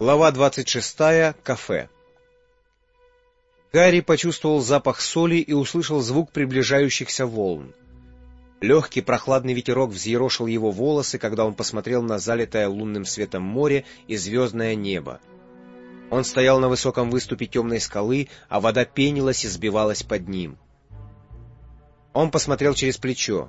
Глава 26. Кафе. Гарри почувствовал запах соли и услышал звук приближающихся волн. Легкий прохладный ветерок взъерошил его волосы, когда он посмотрел на залитое лунным светом море и звездное небо. Он стоял на высоком выступе темной скалы, а вода пенилась и сбивалась под ним. Он посмотрел через плечо.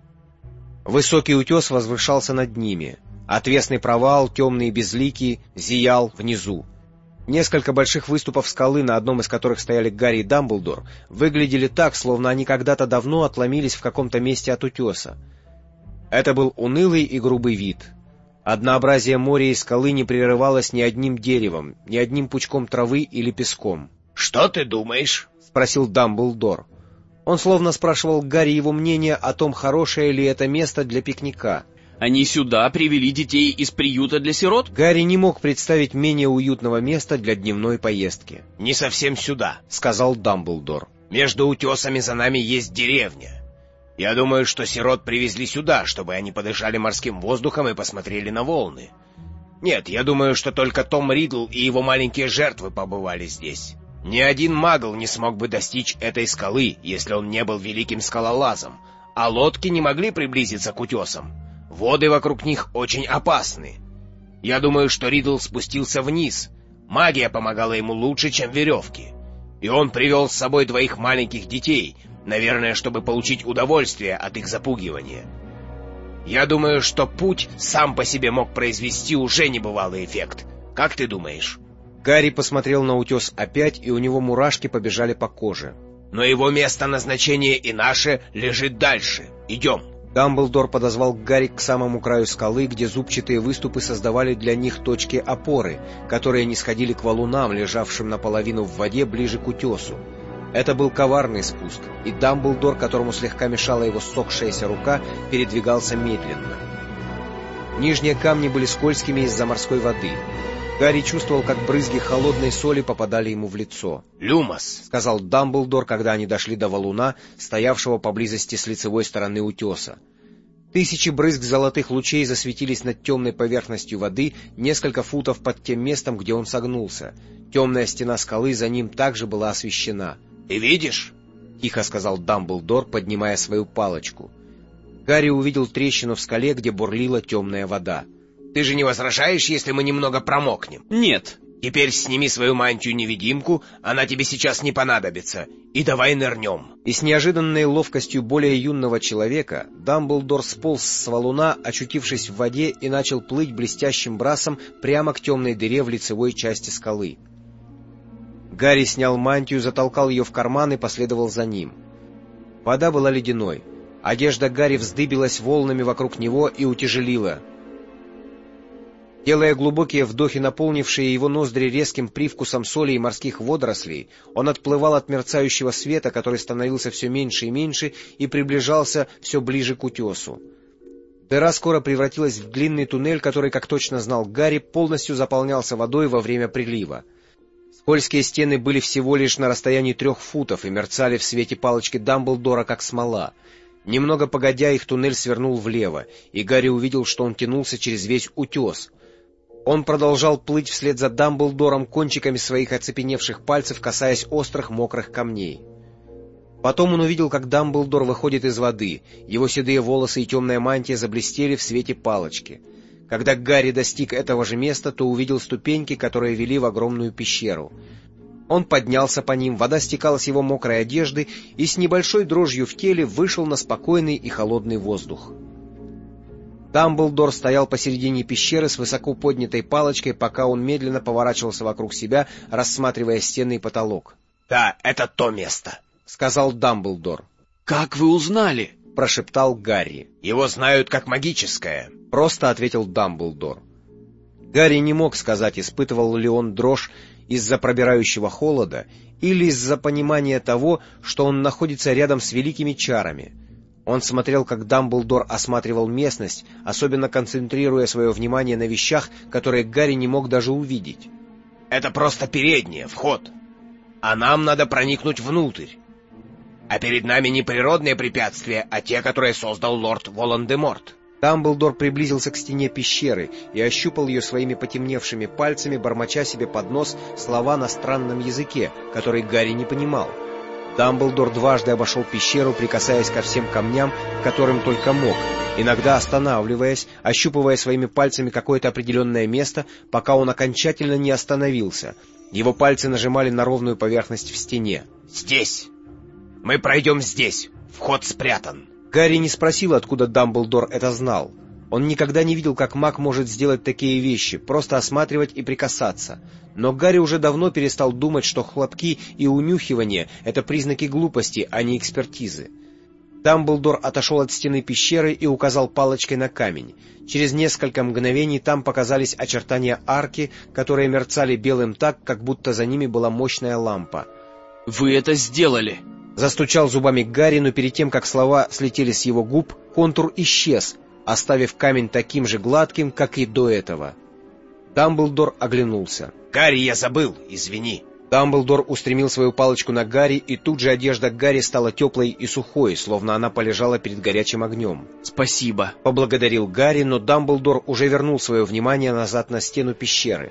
Высокий утес возвышался над ними. Отвесный провал, темный и безликий, зиял внизу. Несколько больших выступов скалы, на одном из которых стояли Гарри и Дамблдор, выглядели так, словно они когда-то давно отломились в каком-то месте от утеса. Это был унылый и грубый вид. Однообразие моря и скалы не прерывалось ни одним деревом, ни одним пучком травы или песком. — Что ты думаешь? — спросил Дамблдор. Он словно спрашивал Гарри его мнение о том, хорошее ли это место для пикника. Они сюда привели детей из приюта для сирот? Гарри не мог представить менее уютного места для дневной поездки. — Не совсем сюда, — сказал Дамблдор. — Между утесами за нами есть деревня. Я думаю, что сирот привезли сюда, чтобы они подышали морским воздухом и посмотрели на волны. Нет, я думаю, что только Том Ридл и его маленькие жертвы побывали здесь. Ни один магл не смог бы достичь этой скалы, если он не был великим скалолазом, а лодки не могли приблизиться к утесам. Воды вокруг них очень опасны. Я думаю, что Ридл спустился вниз. Магия помогала ему лучше, чем веревки. И он привел с собой двоих маленьких детей, наверное, чтобы получить удовольствие от их запугивания. Я думаю, что путь сам по себе мог произвести уже небывалый эффект. Как ты думаешь? Гарри посмотрел на утес опять, и у него мурашки побежали по коже. Но его место назначения и наше лежит дальше. Идем. Дамблдор подозвал Гарри к самому краю скалы, где зубчатые выступы создавали для них точки опоры, которые не сходили к валунам, лежавшим наполовину в воде ближе к утесу. Это был коварный спуск, и Дамблдор, которому слегка мешала его ссохшаяся рука, передвигался медленно. Нижние камни были скользкими из-за морской воды. Гарри чувствовал, как брызги холодной соли попадали ему в лицо. «Люмос», — сказал Дамблдор, когда они дошли до валуна, стоявшего поблизости с лицевой стороны утеса. Тысячи брызг золотых лучей засветились над темной поверхностью воды несколько футов под тем местом, где он согнулся. Темная стена скалы за ним также была освещена. «Ты видишь?» — тихо сказал Дамблдор, поднимая свою палочку. Гарри увидел трещину в скале, где бурлила темная вода. «Ты же не возражаешь, если мы немного промокнем?» «Нет». «Теперь сними свою мантию-невидимку, она тебе сейчас не понадобится, и давай нырнем». И с неожиданной ловкостью более юного человека Дамблдор сполз с валуна, очутившись в воде, и начал плыть блестящим брасом прямо к темной дыре в лицевой части скалы. Гарри снял мантию, затолкал ее в карман и последовал за ним. Вода была ледяной. Одежда Гарри вздыбилась волнами вокруг него и утяжелила. Делая глубокие вдохи, наполнившие его ноздри резким привкусом соли и морских водорослей, он отплывал от мерцающего света, который становился все меньше и меньше, и приближался все ближе к утесу. Дыра скоро превратилась в длинный туннель, который, как точно знал Гарри, полностью заполнялся водой во время прилива. Скользкие стены были всего лишь на расстоянии 3 футов и мерцали в свете палочки Дамблдора, как смола. Немного погодя, их туннель свернул влево, и Гарри увидел, что он тянулся через весь утес. Он продолжал плыть вслед за Дамблдором, кончиками своих оцепеневших пальцев касаясь острых мокрых камней. Потом он увидел, как Дамблдор выходит из воды. Его седые волосы и темная мантия заблестели в свете палочки. Когда Гарри достиг этого же места, то увидел ступеньки, которые вели в огромную пещеру. Он поднялся по ним, вода стекала с его мокрой одежды, и с небольшой дрожью в теле вышел на спокойный и холодный воздух. Дамблдор стоял посередине пещеры с высоко поднятой палочкой, пока он медленно поворачивался вокруг себя, рассматривая стены и потолок. — Да, это то место, — сказал Дамблдор. — Как вы узнали? — прошептал Гарри. — Его знают как магическое, — просто ответил Дамблдор. Гарри не мог сказать, испытывал ли он дрожь из-за пробирающего холода или из-за понимания того, что он находится рядом с великими чарами. Он смотрел, как Дамблдор осматривал местность, особенно концентрируя свое внимание на вещах, которые Гарри не мог даже увидеть. «Это просто передняя, вход. А нам надо проникнуть внутрь. А перед нами не природные препятствия, а те, которые создал лорд Волан-де-Морт». Дамблдор приблизился к стене пещеры и ощупал ее своими потемневшими пальцами, бормоча себе под нос слова на странном языке, который Гарри не понимал. Дамблдор дважды обошел пещеру, прикасаясь ко всем камням, к которым только мог, иногда останавливаясь, ощупывая своими пальцами какое-то определенное место, пока он окончательно не остановился. Его пальцы нажимали на ровную поверхность в стене. «Здесь! Мы пройдем здесь! Вход спрятан!» Гарри не спросил, откуда Дамблдор это знал. Он никогда не видел, как маг может сделать такие вещи, просто осматривать и прикасаться. Но Гарри уже давно перестал думать, что хлопки и унюхивание — это признаки глупости, а не экспертизы. Дамблдор отошел от стены пещеры и указал палочкой на камень. Через несколько мгновений там показались очертания арки, которые мерцали белым так, как будто за ними была мощная лампа. «Вы это сделали!» Застучал зубами Гарри, но перед тем, как слова слетели с его губ, контур исчез, оставив камень таким же гладким, как и до этого. Дамблдор оглянулся. «Гарри, я забыл, извини». Дамблдор устремил свою палочку на Гарри, и тут же одежда Гарри стала теплой и сухой, словно она полежала перед горячим огнем. «Спасибо», — поблагодарил Гарри, но Дамблдор уже вернул свое внимание назад на стену пещеры.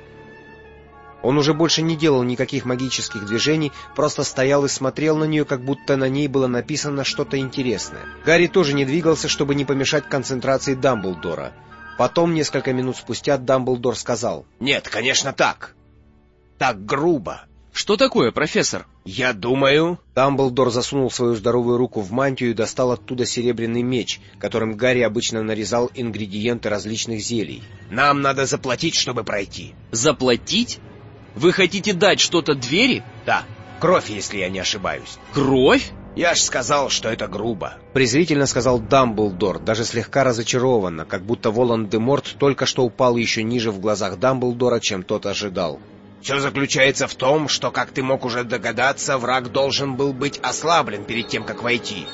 Он уже больше не делал никаких магических движений, просто стоял и смотрел на нее, как будто на ней было написано что-то интересное. Гарри тоже не двигался, чтобы не помешать концентрации Дамблдора. Потом, несколько минут спустя, Дамблдор сказал: «Нет, конечно, так. Так грубо». «Что такое, профессор?» «Я думаю...» Дамблдор засунул свою здоровую руку в мантию и достал оттуда серебряный меч, которым Гарри обычно нарезал ингредиенты различных зелий. «Нам надо заплатить, чтобы пройти». «Заплатить? Вы хотите дать что-то двери?» «Да, кровь, если я не ошибаюсь». «Кровь?» «Я ж сказал, что это грубо», — презрительно сказал Дамблдор, даже слегка разочарованно, как будто Волан-де-Морт только что упал еще ниже в глазах Дамблдора, чем тот ожидал. «Все заключается в том, что, как ты мог уже догадаться, враг должен был быть ослаблен перед тем, как войти.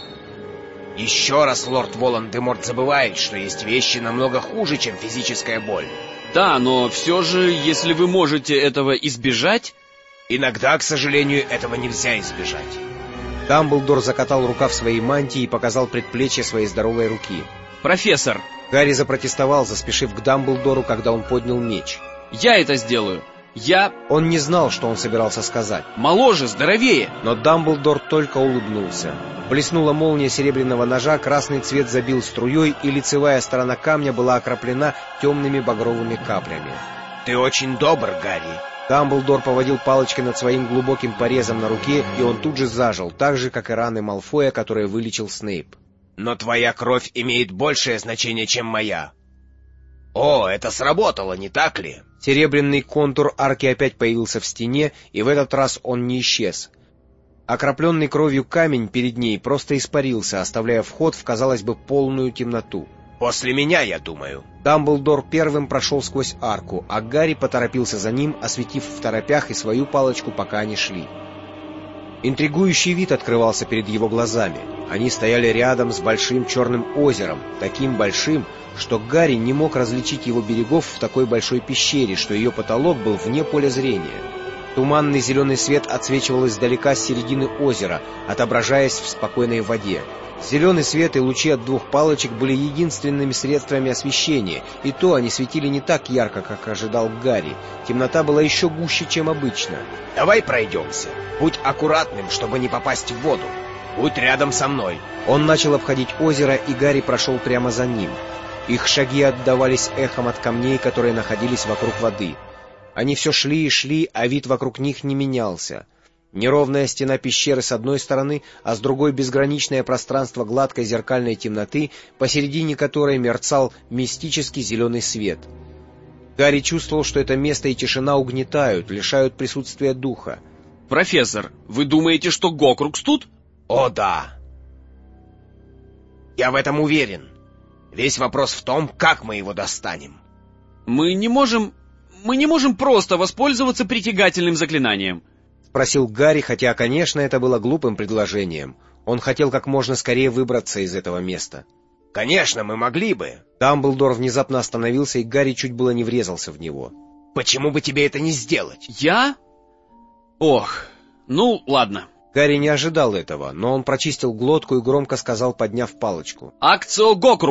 Еще раз лорд Волан-де-Морт забывает, что есть вещи намного хуже, чем физическая боль». «Да, но все же, если вы можете этого избежать...» «Иногда, к сожалению, этого нельзя избежать». Дамблдор закатал рукав своей мантии и показал предплечье своей здоровой руки. «Профессор!» Гарри запротестовал, заспешив к Дамблдору, когда он поднял меч. «Я это сделаю! Он не знал, что он собирался сказать. Моложе, здоровее!» Но Дамблдор только улыбнулся. Блеснула молния серебряного ножа, красный цвет забил струей, и лицевая сторона камня была окроплена темными багровыми каплями. «Ты очень добр, Гарри!» Дамблдор поводил палочкой над своим глубоким порезом на руке, и он тут же зажил, так же, как и раны Малфоя, которые вылечил Снейп. «Но твоя кровь имеет большее значение, чем моя». «О, это сработало, не так ли?» Серебряный контур арки опять появился в стене, и в этот раз он не исчез. Окропленный кровью камень перед ней просто испарился, оставляя вход в, казалось бы, полную темноту. «После меня, я думаю». Дамблдор первым прошел сквозь арку, а Гарри поторопился за ним, осветив второпях и свою палочку, пока они шли. Интригующий вид открывался перед его глазами. Они стояли рядом с большим черным озером, таким большим, что Гарри не мог различить его берегов в такой большой пещере, что ее потолок был вне поля зрения. Туманный зеленый свет отсвечивал издалека с середины озера, отображаясь в спокойной воде. Зеленый свет и лучи от двух палочек были единственными средствами освещения, и то они светили не так ярко, как ожидал Гарри. Темнота была еще гуще, чем обычно. «Давай пройдемся. Будь аккуратным, чтобы не попасть в воду. Будь рядом со мной». Он начал обходить озеро, и Гарри прошел прямо за ним. Их шаги отдавались эхом от камней, которые находились вокруг воды. Они все шли и шли, а вид вокруг них не менялся. Неровная стена пещеры с одной стороны, а с другой безграничное пространство гладкой зеркальной темноты, посередине которой мерцал мистический зеленый свет. Гарри чувствовал, что это место и тишина угнетают, лишают присутствия духа. «Профессор, вы думаете, что Гокрукс тут?» «О, да. Я в этом уверен. Весь вопрос в том, как мы его достанем». Мы не можем просто воспользоваться притягательным заклинанием», — спросил Гарри, хотя, конечно, это было глупым предложением. Он хотел как можно скорее выбраться из этого места. «Конечно, мы могли бы». Дамблдор внезапно остановился, и Гарри чуть было не врезался в него. «Почему бы тебе это не сделать?» «Я? Ох, ну, ладно». Гарри не ожидал этого, но он прочистил глотку и громко сказал, подняв палочку. «Акцио Гокрукс!»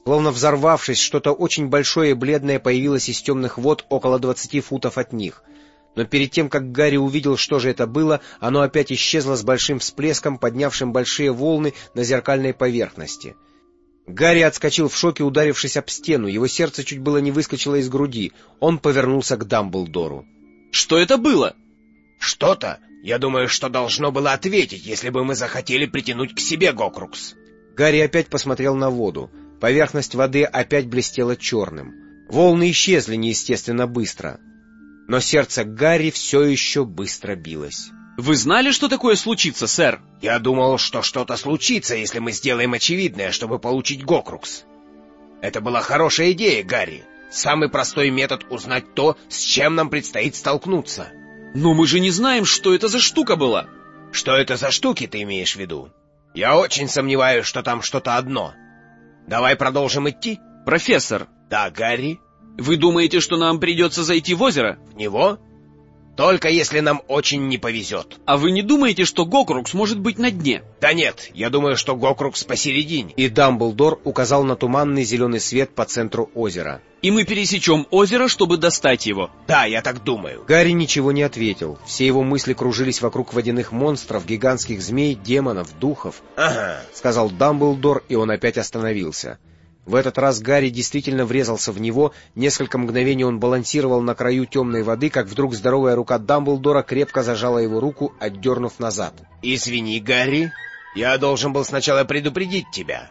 Словно взорвавшись, что-то очень большое и бледное появилось из темных вод около 20 футов от них. Но перед тем, как Гарри увидел, что же это было, оно опять исчезло с большим всплеском, поднявшим большие волны на зеркальной поверхности. Гарри отскочил в шоке, ударившись об стену. Его сердце чуть было не выскочило из груди. Он повернулся к Дамблдору. Что это было? Что-то, я думаю, что должно было ответить, если бы мы захотели притянуть к себе Гокрукс. Гарри опять посмотрел на воду. Поверхность воды опять блестела черным. Волны исчезли неестественно быстро. Но сердце Гарри все еще быстро билось. Вы знали, что такое случится, сэр? Я думал, что что-то случится, если мы сделаем очевидное, чтобы получить Гокрукс. Это была хорошая идея, Гарри. Самый простой метод узнать то, с чем нам предстоит столкнуться. Но мы же не знаем, что это за штука была. Что это за штуки, ты имеешь в виду? Я очень сомневаюсь, что там что-то одно. Давай продолжим идти? Профессор. Да, Гарри? Вы думаете, что нам придется зайти в озеро? В него? Только если нам очень не повезет. А вы не думаете, что Гокрукс может быть на дне? Да нет, я думаю, что Гокрукс посередине. И Дамблдор указал на туманный зеленый свет по центру озера. И мы пересечем озеро, чтобы достать его. Да, я так думаю. Гарри ничего не ответил. Все его мысли кружились вокруг водяных монстров, гигантских змей, демонов, духов. Ага, сказал Дамблдор, и он опять остановился. В этот раз Гарри действительно врезался в него. Несколько мгновений он балансировал на краю темной воды, как вдруг здоровая рука Дамблдора крепко зажала его руку, отдернув назад. Извини, Гарри, я должен был сначала предупредить тебя.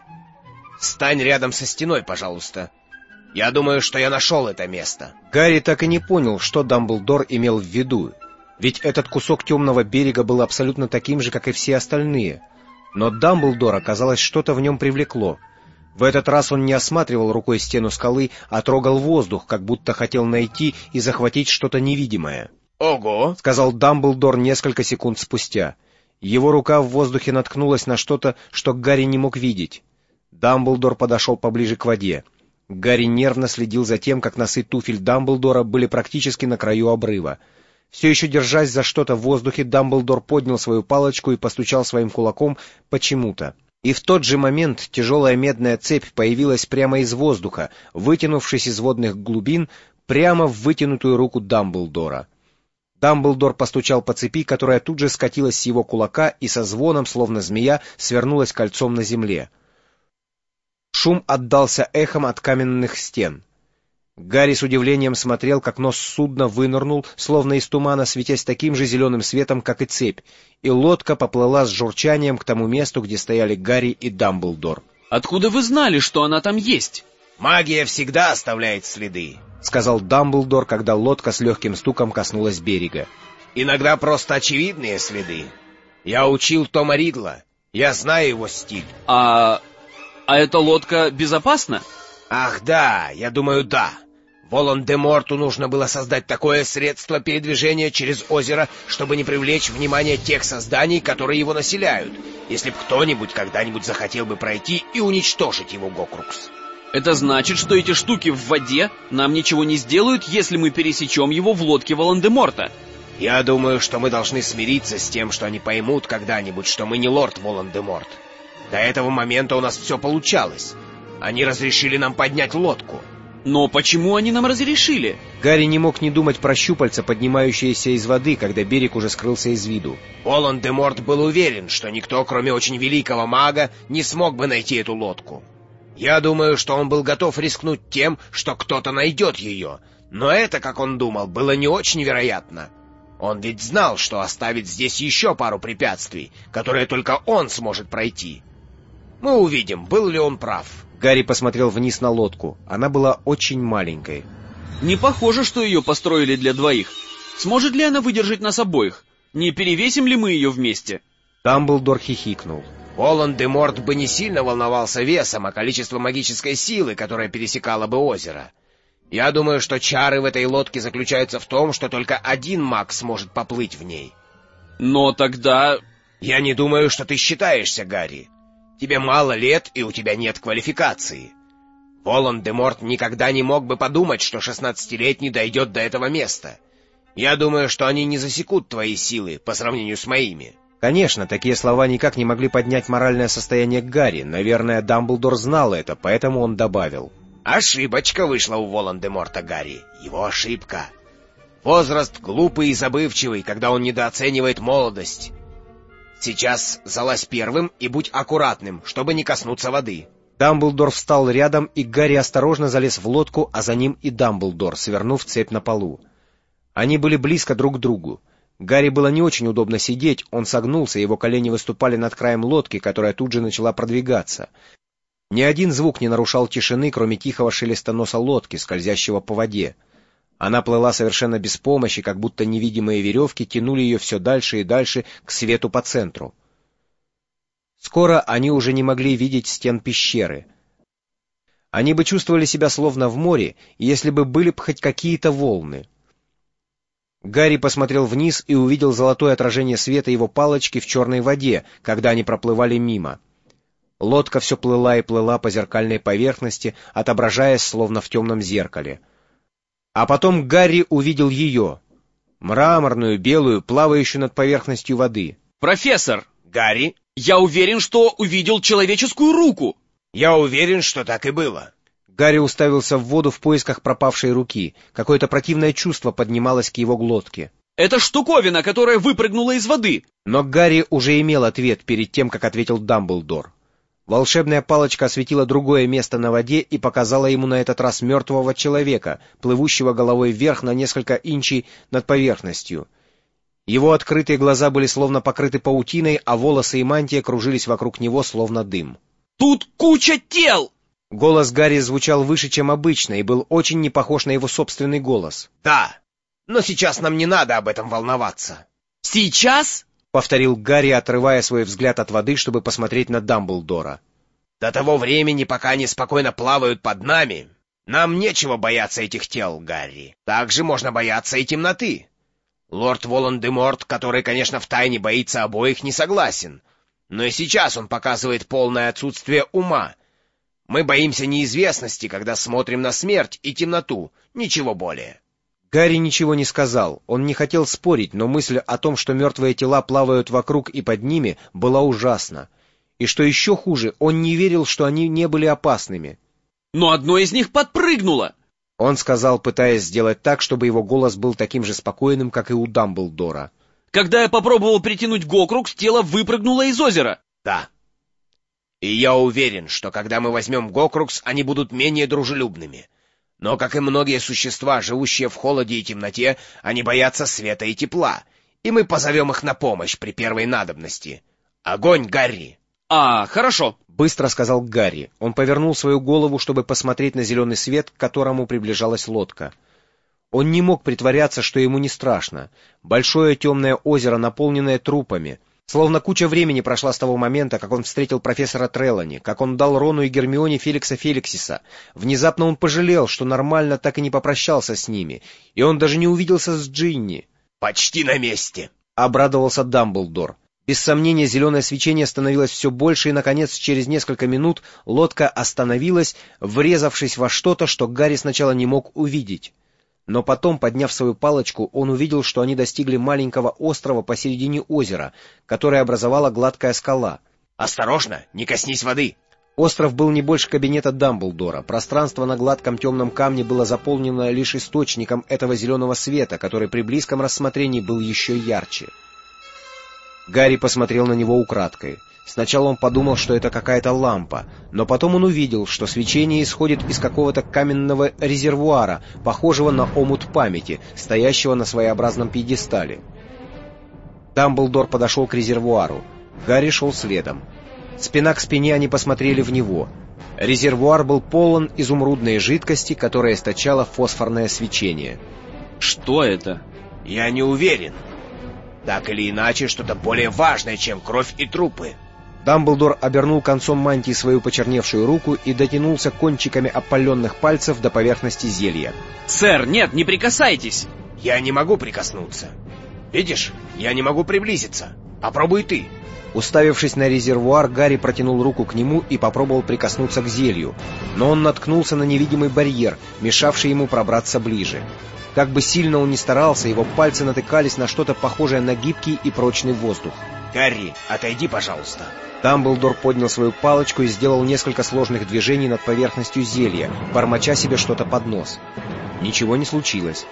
Стань рядом со стеной, пожалуйста. Я думаю, что я нашел это место. Гарри так и не понял, что Дамблдор имел в виду. Ведь этот кусок темного берега был абсолютно таким же, как и все остальные. Но Дамблдора, казалось, что-то в нем привлекло. В этот раз он не осматривал рукой стену скалы, а трогал воздух, как будто хотел найти и захватить что-то невидимое. «Ого!» — сказал Дамблдор несколько секунд спустя. Его рука в воздухе наткнулась на что-то, что Гарри не мог видеть. Дамблдор подошел поближе к воде. Гарри нервно следил за тем, как носы туфель Дамблдора были практически на краю обрыва. Все еще держась за что-то в воздухе, Дамблдор поднял свою палочку и постучал своим кулаком почему-то. И в тот же момент тяжелая медная цепь появилась прямо из воздуха, вытянувшись из водных глубин прямо в вытянутую руку Дамблдора. Дамблдор постучал по цепи, которая тут же скатилась с его кулака и со звоном, словно змея, свернулась кольцом на земле. Шум отдался эхом от каменных стен. Гарри с удивлением смотрел, как нос судна вынырнул, словно из тумана, светясь таким же зеленым светом, как и цепь, и лодка поплыла с журчанием к тому месту, где стояли Гарри и Дамблдор. «Откуда вы знали, что она там есть?» «Магия всегда оставляет следы», — сказал Дамблдор, когда лодка с легким стуком коснулась берега. «Иногда просто очевидные следы. Я учил Тома Ридла. Я знаю его стиль». А эта лодка безопасна? «Ах да, я думаю, да. Волан-де-Морту нужно было создать такое средство передвижения через озеро, чтобы не привлечь внимание тех созданий, которые его населяют, если б кто-нибудь когда-нибудь захотел бы пройти и уничтожить его Гокрукс». Это значит, что эти штуки в воде нам ничего не сделают, если мы пересечем его в лодке Волан-де-Морта. Я думаю, что мы должны смириться с тем, что они поймут когда-нибудь, что мы не лорд Волан-де-Морт. До этого момента у нас все получалось. Они разрешили нам поднять лодку. Но почему они нам разрешили? Гарри не мог не думать про щупальца, поднимающиеся из воды, когда берег уже скрылся из виду. Волан-де-Морт был уверен, что никто, кроме очень великого мага, не смог бы найти эту лодку. Я думаю, что он был готов рискнуть тем, что кто-то найдет ее, но это, как он думал, было не очень вероятно. Он ведь знал, что оставит здесь еще пару препятствий, которые только он сможет пройти. Мы увидим, был ли он прав. Гарри посмотрел вниз на лодку. Она была очень маленькой. Не похоже, что ее построили для двоих. Сможет ли она выдержать нас обоих? Не перевесим ли мы ее вместе? Дамблдор хихикнул. Волан-де-Морт бы не сильно волновался весом, а количеством магической силы, которая пересекала бы озеро. Я думаю, что чары в этой лодке заключаются в том, что только один маг сможет поплыть в ней. Но тогда... Я не думаю, что ты считаешься, Гарри. Тебе мало лет, и у тебя нет квалификации. Волан-де-Морт никогда не мог бы подумать, что 16-летний дойдет до этого места. Я думаю, что они не засекут твои силы по сравнению с моими. Конечно, такие слова никак не могли поднять моральное состояние Гарри. Наверное, Дамблдор знал это, поэтому он добавил: «Ошибочка вышла у Волан-де-Морта, Гарри. Его ошибка. Возраст глупый и забывчивый, когда он недооценивает молодость. Сейчас залазь первым и будь аккуратным, чтобы не коснуться воды». Дамблдор встал рядом, и Гарри осторожно залез в лодку, а за ним и Дамблдор, свернув цепь на полу. Они были близко друг к другу. Гарри было не очень удобно сидеть, он согнулся, его колени выступали над краем лодки, которая тут же начала продвигаться. Ни один звук не нарушал тишины, кроме тихого шелеста носа лодки, скользящего по воде. Она плыла совершенно без помощи, как будто невидимые веревки тянули ее все дальше и дальше к свету по центру. Скоро они уже не могли видеть стен пещеры. Они бы чувствовали себя словно в море, если бы были бы хоть какие-то волны. Гарри посмотрел вниз и увидел золотое отражение света его палочки в черной воде, когда они проплывали мимо. Лодка все плыла и плыла по зеркальной поверхности, отображаясь словно в темном зеркале. А потом Гарри увидел ее, мраморную, белую, плавающую над поверхностью воды. «Профессор!» «Гарри?» «Я уверен, что увидел человеческую руку!» «Я уверен, что так и было». Гарри уставился в воду в поисках пропавшей руки. Какое-то противное чувство поднималось к его глотке. «Это штуковина, которая выпрыгнула из воды!» Но Гарри уже имел ответ перед тем, как ответил Дамблдор. Волшебная палочка осветила другое место на воде и показала ему на этот раз мертвого человека, плывущего головой вверх на несколько инчей над поверхностью. Его открытые глаза были словно покрыты паутиной, а волосы и мантия кружились вокруг него, словно дым. «Тут куча тел!» Голос Гарри звучал выше, чем обычно, и был очень не похож на его собственный голос. «Да, но сейчас нам не надо об этом волноваться». «Сейчас?» — повторил Гарри, отрывая свой взгляд от воды, чтобы посмотреть на Дамблдора. «До того времени, пока они спокойно плавают под нами, нам нечего бояться этих тел, Гарри. Также можно бояться и темноты. Лорд Волан-де-Морт, который, конечно, втайне боится обоих, не согласен. Но и сейчас он показывает полное отсутствие ума. Мы боимся неизвестности, когда смотрим на смерть и темноту, ничего более». Гарри ничего не сказал. Он не хотел спорить, но мысль о том, что мертвые тела плавают вокруг и под ними, была ужасна. И что еще хуже, он не верил, что они не были опасными. «Но одно из них подпрыгнуло!» Он сказал, пытаясь сделать так, чтобы его голос был таким же спокойным, как и у Дамблдора. «Когда я попробовал притянуть Гокрукс, тело выпрыгнуло из озера». «Да. И я уверен, что когда мы возьмем Гокрукс, они будут менее дружелюбными. Но, как и многие существа, живущие в холоде и темноте, они боятся света и тепла, и мы позовем их на помощь при первой надобности. Огонь, Гарри!» Хорошо», — быстро сказал Гарри. Он повернул свою голову, чтобы посмотреть на зеленый свет, к которому приближалась лодка. Он не мог притворяться, что ему не страшно. Большое темное озеро, наполненное трупами. Словно куча времени прошла с того момента, как он встретил профессора Трелани, как он дал Рону и Гермионе Феликса Феликсиса. Внезапно он пожалел, что нормально так и не попрощался с ними, и он даже не увиделся с Джинни. «Почти на месте!» — обрадовался Дамблдор. Без сомнения, зеленое свечение становилось все больше, и, наконец, через несколько минут лодка остановилась, врезавшись во что-то, что Гарри сначала не мог увидеть. Но потом, подняв свою палочку, он увидел, что они достигли маленького острова посередине озера, которое образовала гладкая скала. «Осторожно, не коснись воды!» Остров был не больше кабинета Дамблдора. Пространство на гладком темном камне было заполнено лишь источником этого зеленого света, который при близком рассмотрении был еще ярче. Гарри посмотрел на него украдкой. Сначала он подумал, что это какая-то лампа, но потом он увидел, что свечение исходит из какого-то каменного резервуара, похожего на омут памяти, стоящего на своеобразном пьедестале. Дамблдор подошел к резервуару. Гарри шел следом. Спина к спине они посмотрели в него. Резервуар был полон изумрудной жидкости, которая источала фосфорное свечение. «Что это?» «Я не уверен. Так или иначе, что-то более важное, чем кровь и трупы». Дамблдор обернул концом мантии свою почерневшую руку и дотянулся кончиками опаленных пальцев до поверхности зелья. «Сэр, нет, не прикасайтесь!» «Я не могу прикоснуться. Видишь, я не могу приблизиться. Попробуй ты». Уставившись на резервуар, Гарри протянул руку к нему и попробовал прикоснуться к зелью, но он наткнулся на невидимый барьер, мешавший ему пробраться ближе. Как бы сильно он ни старался, его пальцы натыкались на что-то похожее на гибкий и прочный воздух. Гарри, отойди, пожалуйста. Дамблдор поднял свою палочку и сделал несколько сложных движений над поверхностью зелья, бормоча себе что-то под нос. Ничего не случилось.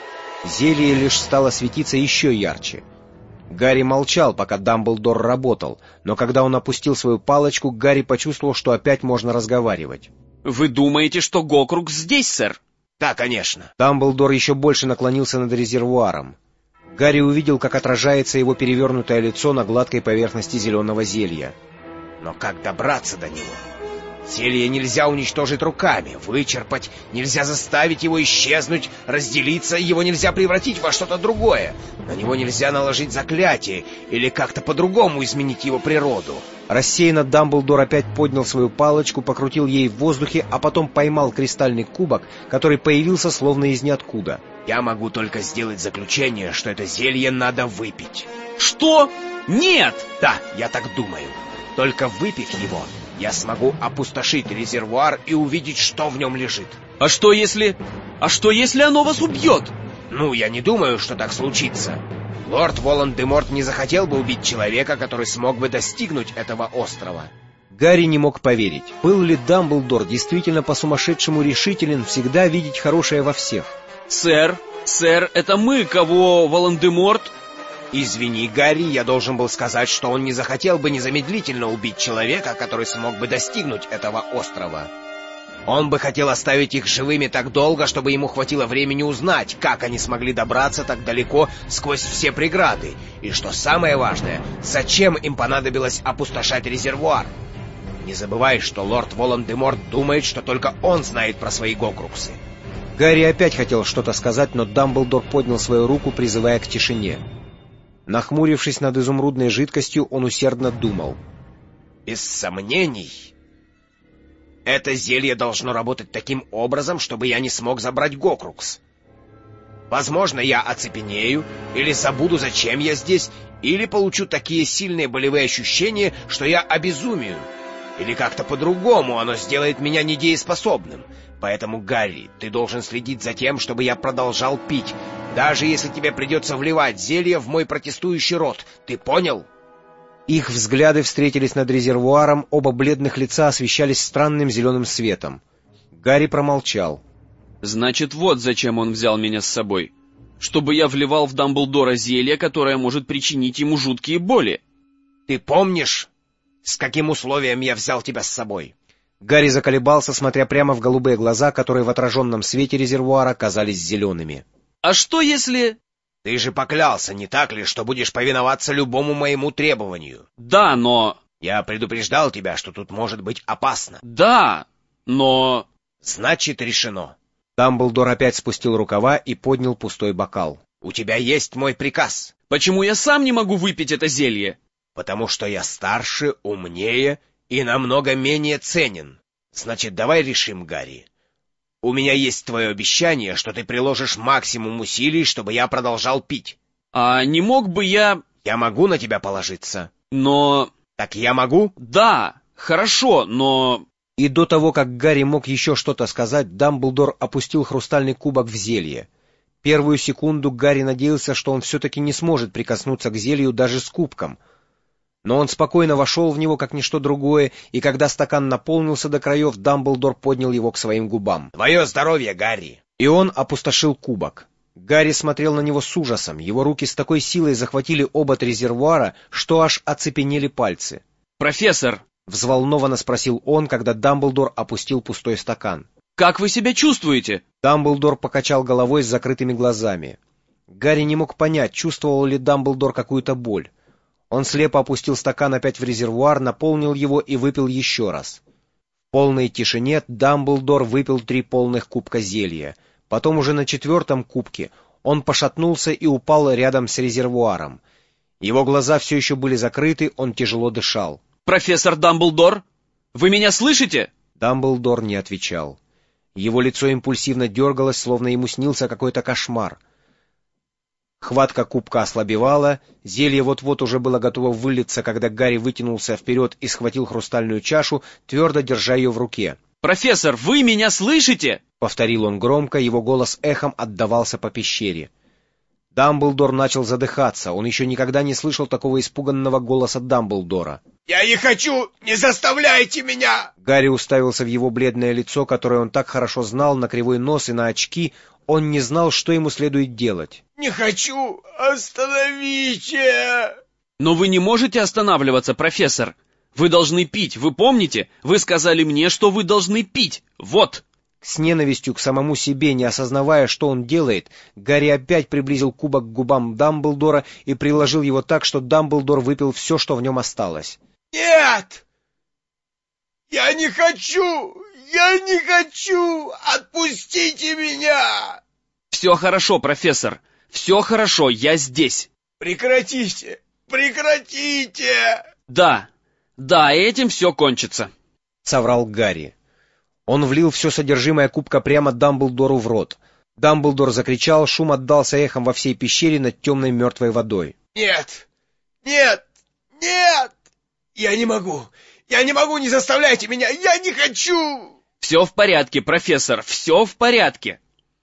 Зелье лишь стало светиться еще ярче. Гарри молчал, пока Дамблдор работал, но когда он опустил свою палочку, Гарри почувствовал, что опять можно разговаривать. «Вы думаете, что Гокрукс здесь, сэр?» «Да, конечно». Дамблдор еще больше наклонился над резервуаром. Гарри увидел, как отражается его перевернутое лицо на гладкой поверхности зеленого зелья. Но как добраться до него? Зелье нельзя уничтожить руками, вычерпать, нельзя заставить его исчезнуть, разделиться, его нельзя превратить во что-то другое. На него нельзя наложить заклятие или как-то по-другому изменить его природу. Рассеянно Дамблдор опять поднял свою палочку, покрутил ей в воздухе, а потом поймал кристальный кубок, который появился словно из ниоткуда. Я могу только сделать заключение, что это зелье надо выпить. Что? Нет! Да, я так думаю. Только выпив его, я смогу опустошить резервуар и увидеть, что в нем лежит. А что если оно вас убьет? Ну, я не думаю, что так случится. Лорд Волан-де-Морт не захотел бы убить человека, который смог бы достигнуть этого острова. Гарри не мог поверить. Был ли Дамблдор действительно по-сумасшедшему решителен всегда видеть хорошее во всех? Сэр, это мы, кого Волан-де-Морт... Извини, Гарри, я должен был сказать, что он не захотел бы незамедлительно убить человека, который смог бы достигнуть этого острова. Он бы хотел оставить их живыми так долго, чтобы ему хватило времени узнать, как они смогли добраться так далеко сквозь все преграды. И что самое важное, зачем им понадобилось опустошать резервуар. Не забывай, что лорд Волан-де-Морт думает, что только он знает про свои гокруксы. Гарри опять хотел что-то сказать, но Дамблдор поднял свою руку, призывая к тишине. Нахмурившись над изумрудной жидкостью, он усердно думал. Без сомнений, это зелье должно работать таким образом, чтобы я не смог забрать гокрукс. Возможно, я оцепенею, или забуду, зачем я здесь, или получу такие сильные болевые ощущения, что я обезумею. Или как-то по-другому оно сделает меня недееспособным. Поэтому, Гарри, ты должен следить за тем, чтобы я продолжал пить, даже если тебе придется вливать зелье в мой протестующий рот. Ты понял? Их взгляды встретились над резервуаром, оба бледных лица освещались странным зеленым светом. Гарри промолчал. Значит, вот зачем он взял меня с собой. Чтобы я вливал в Дамблдора зелье, которое может причинить ему жуткие боли. Ты помнишь, с каким условием я взял тебя с собой? Гарри заколебался, смотря прямо в голубые глаза, которые в отраженном свете резервуара казались зелеными. А что если... Ты же поклялся, не так ли, что будешь повиноваться любому моему требованию? Да, но... Я предупреждал тебя, что тут может быть опасно. Да, но... Значит, решено. Дамблдор опять спустил рукава и поднял пустой бокал. У тебя есть мой приказ. Почему я сам не могу выпить это зелье? Потому что я старше, умнее и намного менее ценен. Значит, давай решим, Гарри. У меня есть твое обещание, что ты приложишь максимум усилий, чтобы я продолжал пить. А не мог бы я... Я могу на тебя положиться. Но... Так я могу? Да, хорошо, но... И до того, как Гарри мог еще что-то сказать, Дамблдор опустил хрустальный кубок в зелье. Первую секунду Гарри надеялся, что он все-таки не сможет прикоснуться к зелью даже с кубком. Но он спокойно вошел в него, как ничто другое, и когда стакан наполнился до краев, Дамблдор поднял его к своим губам. «Твое здоровье, Гарри!» И он опустошил кубок. Гарри смотрел на него с ужасом, его руки с такой силой захватили обод резервуара, что аж оцепенели пальцы. «Профессор!» — взволнованно спросил он, когда Дамблдор опустил пустой стакан. «Как вы себя чувствуете?» Дамблдор покачал головой с закрытыми глазами. Гарри не мог понять, чувствовал ли Дамблдор какую-то боль. Он слепо опустил стакан опять в резервуар, наполнил его и выпил еще раз. В полной тишине Дамблдор выпил 3 полных кубка зелья. Потом уже на 4-м кубке он пошатнулся и упал рядом с резервуаром. Его глаза все еще были закрыты, он тяжело дышал. «Профессор Дамблдор, вы меня слышите?» Дамблдор не отвечал. Его лицо импульсивно дергалось, словно ему снился какой-то кошмар. Хватка кубка ослабевала, зелье вот-вот уже было готово вылиться, когда Гарри вытянулся вперед и схватил хрустальную чашу, твердо держа ее в руке. «Профессор, вы меня слышите?» — повторил он громко, его голос эхом отдавался по пещере. Дамблдор начал задыхаться, он еще никогда не слышал такого испуганного голоса Дамблдора. «Я не хочу! Не заставляйте меня!» Гарри уставился в его бледное лицо, которое он так хорошо знал, на кривой нос и на очки. Он не знал, что ему следует делать. «Не хочу! Остановите!» «Но вы не можете останавливаться, профессор! Вы должны пить, вы помните? Вы сказали мне, что вы должны пить! Вот!» С ненавистью к самому себе, не осознавая, что он делает, Гарри опять приблизил кубок к губам Дамблдора и приложил его так, что Дамблдор выпил все, что в нем осталось. «Нет! Я не хочу! Я не хочу! Отпустите меня!» «Все хорошо, профессор! Все хорошо, я здесь!» «Прекратите! Прекратите!» «Да, этим все кончится!» — соврал Гарри. Он влил все содержимое кубка прямо Дамблдору в рот. Дамблдор закричал, шум отдался эхом во всей пещере над темной мертвой водой. «Нет! Нет! Нет! Я не могу! Я не могу! Не заставляйте меня! Я не хочу!» «Все в порядке, профессор, все в порядке!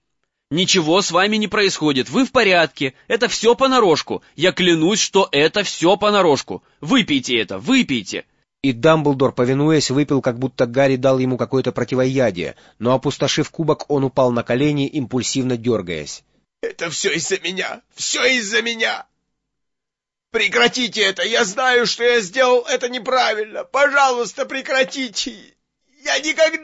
Ничего с вами не происходит, вы в порядке, это все понарошку. Я клянусь, что это все понарошку. Выпейте это, выпейте!» И Дамблдор, повинуясь, выпил, как будто Гарри дал ему какое-то противоядие, но, опустошив кубок, он упал на колени, импульсивно дергаясь. «Это все из-за меня! Все из-за меня! Прекратите это! Я знаю, что я сделал это неправильно! Пожалуйста, прекратите! Я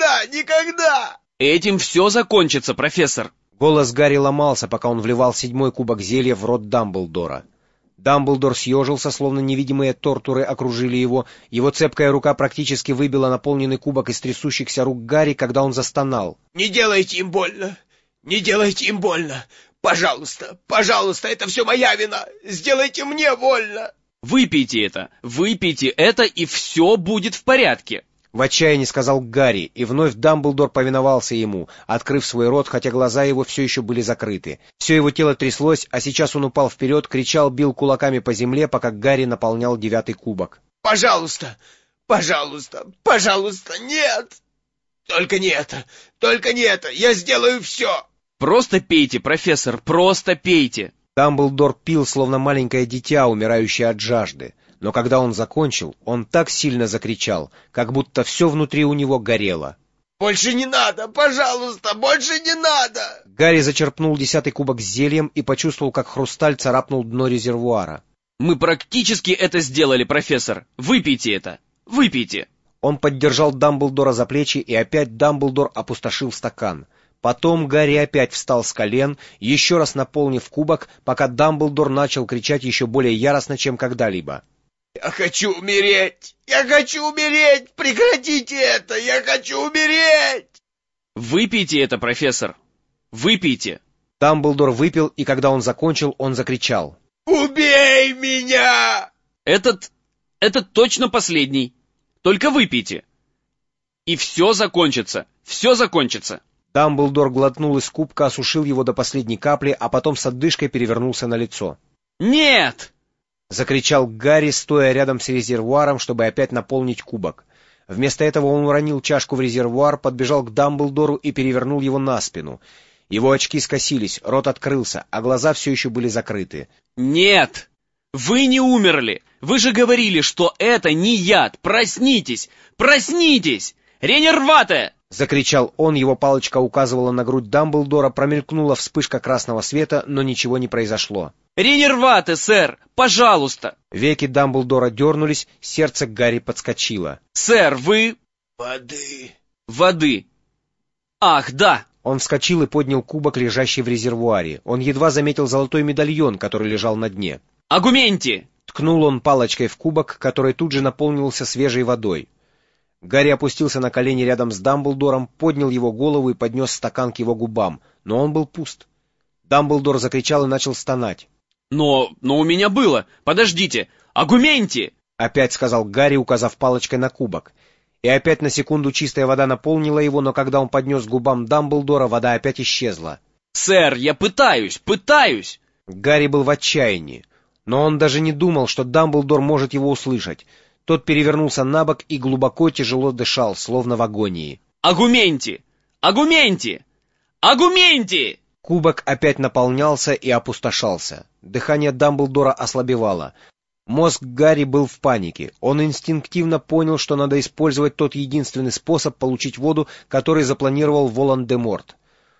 никогда! «Этим все закончится, профессор!» Голос Гарри ломался, пока он вливал 7-й кубок зелья в рот Дамблдора. Дамблдор съежился, словно невидимые тортуры окружили его. Его цепкая рука практически выбила наполненный кубок из трясущихся рук Гарри, когда он застонал. «Не делайте им больно! Не делайте им больно! Пожалуйста, пожалуйста, это все моя вина! Сделайте мне больно!» выпейте это, и все будет в порядке!» В отчаянии сказал Гарри, и вновь Дамблдор повиновался ему, открыв свой рот, хотя глаза его все еще были закрыты. Все его тело тряслось, а сейчас он упал вперед, кричал, бил кулаками по земле, пока Гарри наполнял 9-й кубок. «Пожалуйста, пожалуйста, пожалуйста, нет! Только не это! Я сделаю все!» «Просто пейте, профессор, просто пейте!» Дамблдор пил, словно маленькое дитя, умирающее от жажды. Но когда он закончил, он так сильно закричал, как будто все внутри у него горело. «Больше не надо! Пожалуйста, больше не надо!» Гарри зачерпнул 10-й кубок с зельем и почувствовал, как хрусталь царапнул дно резервуара. «Мы практически это сделали, профессор! Выпейте это! Выпейте!» Он поддержал Дамблдора за плечи, и опять Дамблдор опустошил стакан. Потом Гарри опять встал с колен, еще раз наполнив кубок, пока Дамблдор начал кричать еще более яростно, чем когда-либо. «Я хочу умереть! Я хочу умереть! Прекратите это! Я хочу умереть!» «Выпейте это, профессор! Выпейте!» Дамблдор выпил, и когда он закончил, он закричал. «Убей меня!» Этот точно последний! Только выпейте! И все закончится! Все закончится!» Дамблдор глотнул из кубка, осушил его до последней капли, а потом с отдышкой перевернулся на лицо. «Нет!» — закричал Гарри, стоя рядом с резервуаром, чтобы опять наполнить кубок. Вместо этого он уронил чашку в резервуар, подбежал к Дамблдору и перевернул его на спину. Его очки скосились, рот открылся, а глаза все еще были закрыты. «Нет! Вы не умерли! Вы же говорили, что это не яд! Проснитесь! Проснитесь! Ренервате!» — закричал он, его палочка указывала на грудь Дамблдора, промелькнула вспышка красного света, но ничего не произошло. «Ренервате, сэр! Пожалуйста!» Веки Дамблдора дернулись, сердце Гарри подскочило. «Сэр, вы...» «Воды!» «Воды! Ах, да!» Он вскочил и поднял кубок, лежащий в резервуаре. Он едва заметил золотой медальон, который лежал на дне. «Агументи!» Ткнул он палочкой в кубок, который тут же наполнился свежей водой. Гарри опустился на колени рядом с Дамблдором, поднял его голову и поднес стакан к его губам, но он был пуст. Дамблдор закричал и начал стонать. Но у меня было! Подождите! Агументи!» — опять сказал Гарри, указав палочкой на кубок. И опять на секунду чистая вода наполнила его, но когда он поднес к губам Дамблдора, вода опять исчезла. «Сэр, я пытаюсь! Гарри был в отчаянии, но он даже не думал, что Дамблдор может его услышать. Тот перевернулся на бок и глубоко тяжело дышал, словно в агонии. «Агументи! Агументи! Агументи!» Кубок опять наполнялся и опустошался. Дыхание Дамблдора ослабевало. Мозг Гарри был в панике. Он инстинктивно понял, что надо использовать тот единственный способ получить воду, который запланировал Волан-де-Морт.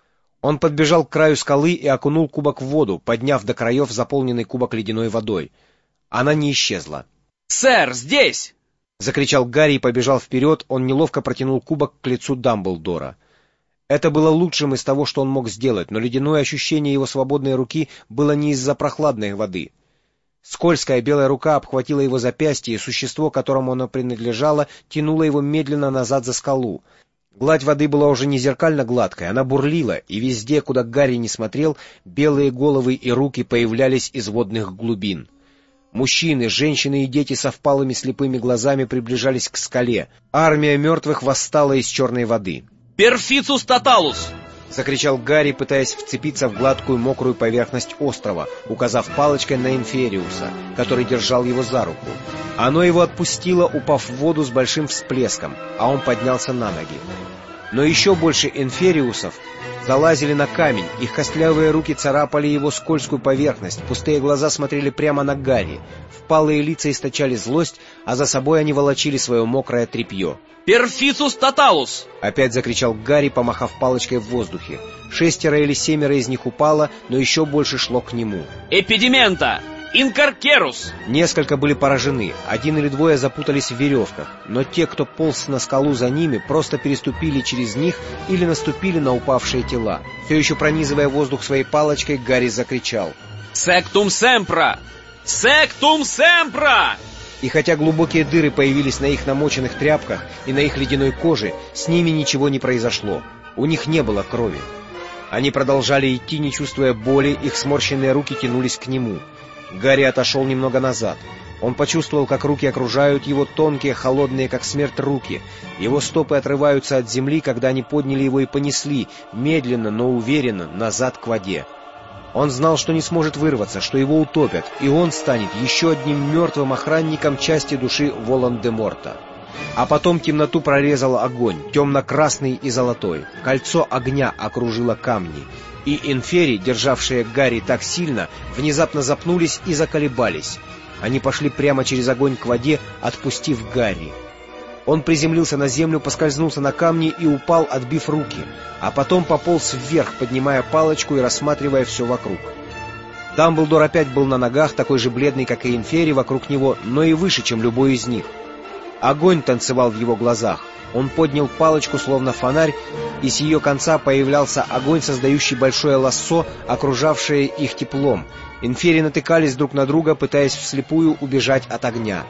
Он подбежал к краю скалы и окунул кубок в воду, подняв до краев заполненный кубок ледяной водой. Она не исчезла. «Сэр, здесь!» — закричал Гарри и побежал вперед. Он неловко протянул кубок к лицу Дамблдора. Это было лучшим из того, что он мог сделать, но ледяное ощущение его свободной руки было не из-за прохладной воды. Скользкая белая рука обхватила его запястье, и существо, которому оно принадлежало, тянуло его медленно назад за скалу. Гладь воды была уже не зеркально гладкой, она бурлила, и везде, куда Гарри не смотрел, белые головы и руки появлялись из водных глубин. Мужчины, женщины и дети со впалыми слепыми глазами приближались к скале. Армия мертвых восстала из черной воды. «Перфицус тоталус!» — закричал Гарри, пытаясь вцепиться в гладкую мокрую поверхность острова, указав палочкой на Инфериуса, который держал его за руку. Оно его отпустило, упав в воду с большим всплеском, а он поднялся на ноги. Но еще больше Инфериусов залазили на камень, их костлявые руки царапали его скользкую поверхность, пустые глаза смотрели прямо на Гарри, впалые лица источали злость, а за собой они волочили свое мокрое тряпье. «Перфицус тоталус!» — опять закричал Гарри, помахав палочкой в воздухе. 6 или 7 из них упало, но еще больше шло к нему. «Эпидемента! Инкаркерус!» Несколько были поражены, 1 или 2 запутались в веревках, но те, кто полз на скалу за ними, просто переступили через них или наступили на упавшие тела. Все еще пронизывая воздух своей палочкой, Гарри закричал: «Сектум семпра! Сектум семпра!» И хотя глубокие дыры появились на их намоченных тряпках и на их ледяной коже, с ними ничего не произошло. У них не было крови. Они продолжали идти, не чувствуя боли, их сморщенные руки тянулись к нему. Гарри отошел немного назад. Он почувствовал, как руки окружают его, тонкие, холодные, как смерть, руки. Его стопы отрываются от земли, когда они подняли его и понесли, медленно, но уверенно, назад к воде. Он знал, что не сможет вырваться, что его утопят, и он станет еще одним мертвым охранником части души Волан-де-Морта. А потом темноту прорезал огонь, темно-красный и золотой. Кольцо огня окружило камни, и инфери, державшие Гарри так сильно, внезапно запнулись и заколебались. Они пошли прямо через огонь к воде, отпустив Гарри. Он приземлился на землю, поскользнулся на камни и упал, отбив руки, а потом пополз вверх, поднимая палочку и рассматривая все вокруг. Дамблдор опять был на ногах, такой же бледный, как и инфери вокруг него, но и выше, чем любой из них. Огонь танцевал в его глазах. Он поднял палочку, словно фонарь, и с ее конца появлялся огонь, создающий большое лассо, окружавшее их теплом. Инфери натыкались друг на друга, пытаясь вслепую убежать от огня.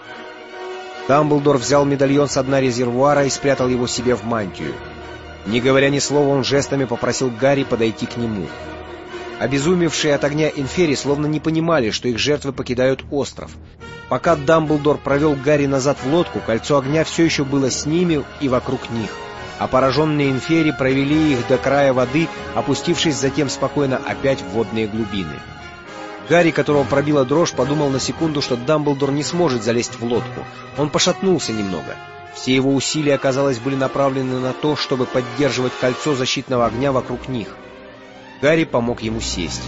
Дамблдор взял медальон с дна резервуара и спрятал его себе в мантию. Не говоря ни слова, он жестами попросил Гарри подойти к нему. Обезумевшие от огня инфери словно не понимали, что их жертвы покидают остров. Пока Дамблдор провел Гарри назад в лодку, кольцо огня все еще было с ними и вокруг них, а пораженные инфери провели их до края воды, опустившись затем спокойно опять в водные глубины. Гарри, которого пробила дрожь, подумал на секунду, что Дамблдор не сможет залезть в лодку. Он пошатнулся немного. Все его усилия, казалось, были направлены на то, чтобы поддерживать кольцо защитного огня вокруг них. Гарри помог ему сесть.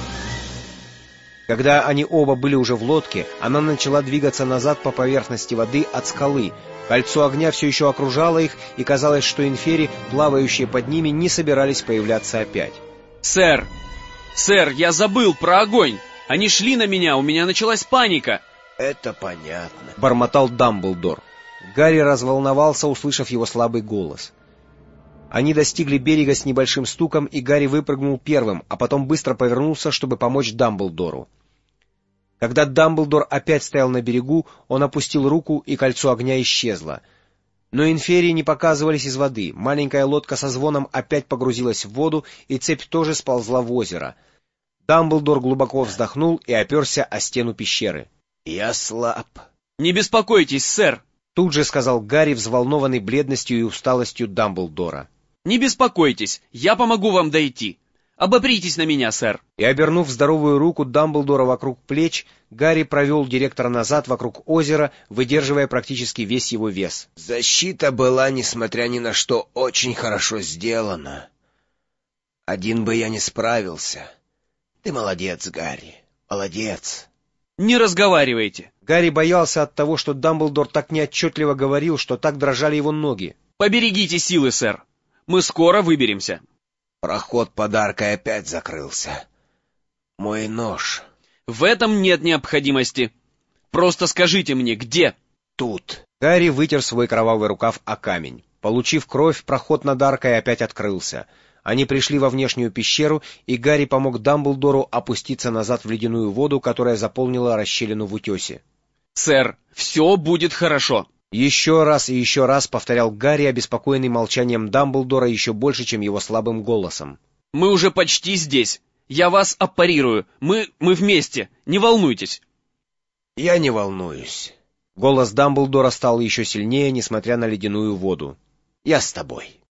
Когда они оба были уже в лодке, она начала двигаться назад по поверхности воды от скалы. Кольцо огня все еще окружало их, и казалось, что инфери, плавающие под ними, не собирались появляться опять. «Сэр! Сэр, я забыл про огонь! Они шли на меня, у меня началась паника!» «Это понятно», — бормотал Дамблдор. Гарри разволновался, услышав его слабый голос. Они достигли берега с небольшим стуком, и Гарри выпрыгнул первым, а потом быстро повернулся, чтобы помочь Дамблдору. Когда Дамблдор опять стоял на берегу, он опустил руку, и кольцо огня исчезло. Но инферии не показывались из воды. Маленькая лодка со звоном опять погрузилась в воду, и цепь тоже сползла в озеро. Дамблдор глубоко вздохнул и оперся о стену пещеры. «Я слаб». «Не беспокойтесь, сэр», — тут же сказал Гарри, взволнованный бледностью и усталостью Дамблдора. «Не беспокойтесь, я помогу вам дойти. Обопритесь на меня, сэр». И, обернув здоровую руку Дамблдора вокруг плеч, Гарри провел директора назад вокруг озера, выдерживая практически весь его вес. «Защита была, несмотря ни на что, очень хорошо сделана. Один бы я не справился. Ты молодец, Гарри, молодец. Не разговаривайте. Гарри боялся от того, что Дамблдор так неотчетливо говорил, что так дрожали его ноги. Поберегите силы, сэр. Мы скоро выберемся. Проход подарка опять закрылся. Мой нож. В этом нет необходимости. Просто скажите мне, где? Тут. Гарри вытер свой кровавый рукав о камень. Получив кровь, проход над аркой опять открылся. Они пришли во внешнюю пещеру, и Гарри помог Дамблдору опуститься назад в ледяную воду, которая заполнила расщелину в утесе. «Сэр, все будет хорошо!» Еще раз и еще раз повторял Гарри, обеспокоенный молчанием Дамблдора еще больше, чем его слабым голосом. «Мы уже почти здесь. Я вас аппарирую. Мы вместе. Не волнуйтесь!» «Я не волнуюсь». Голос Дамблдора стал еще сильнее, несмотря на ледяную воду. «Я с тобой».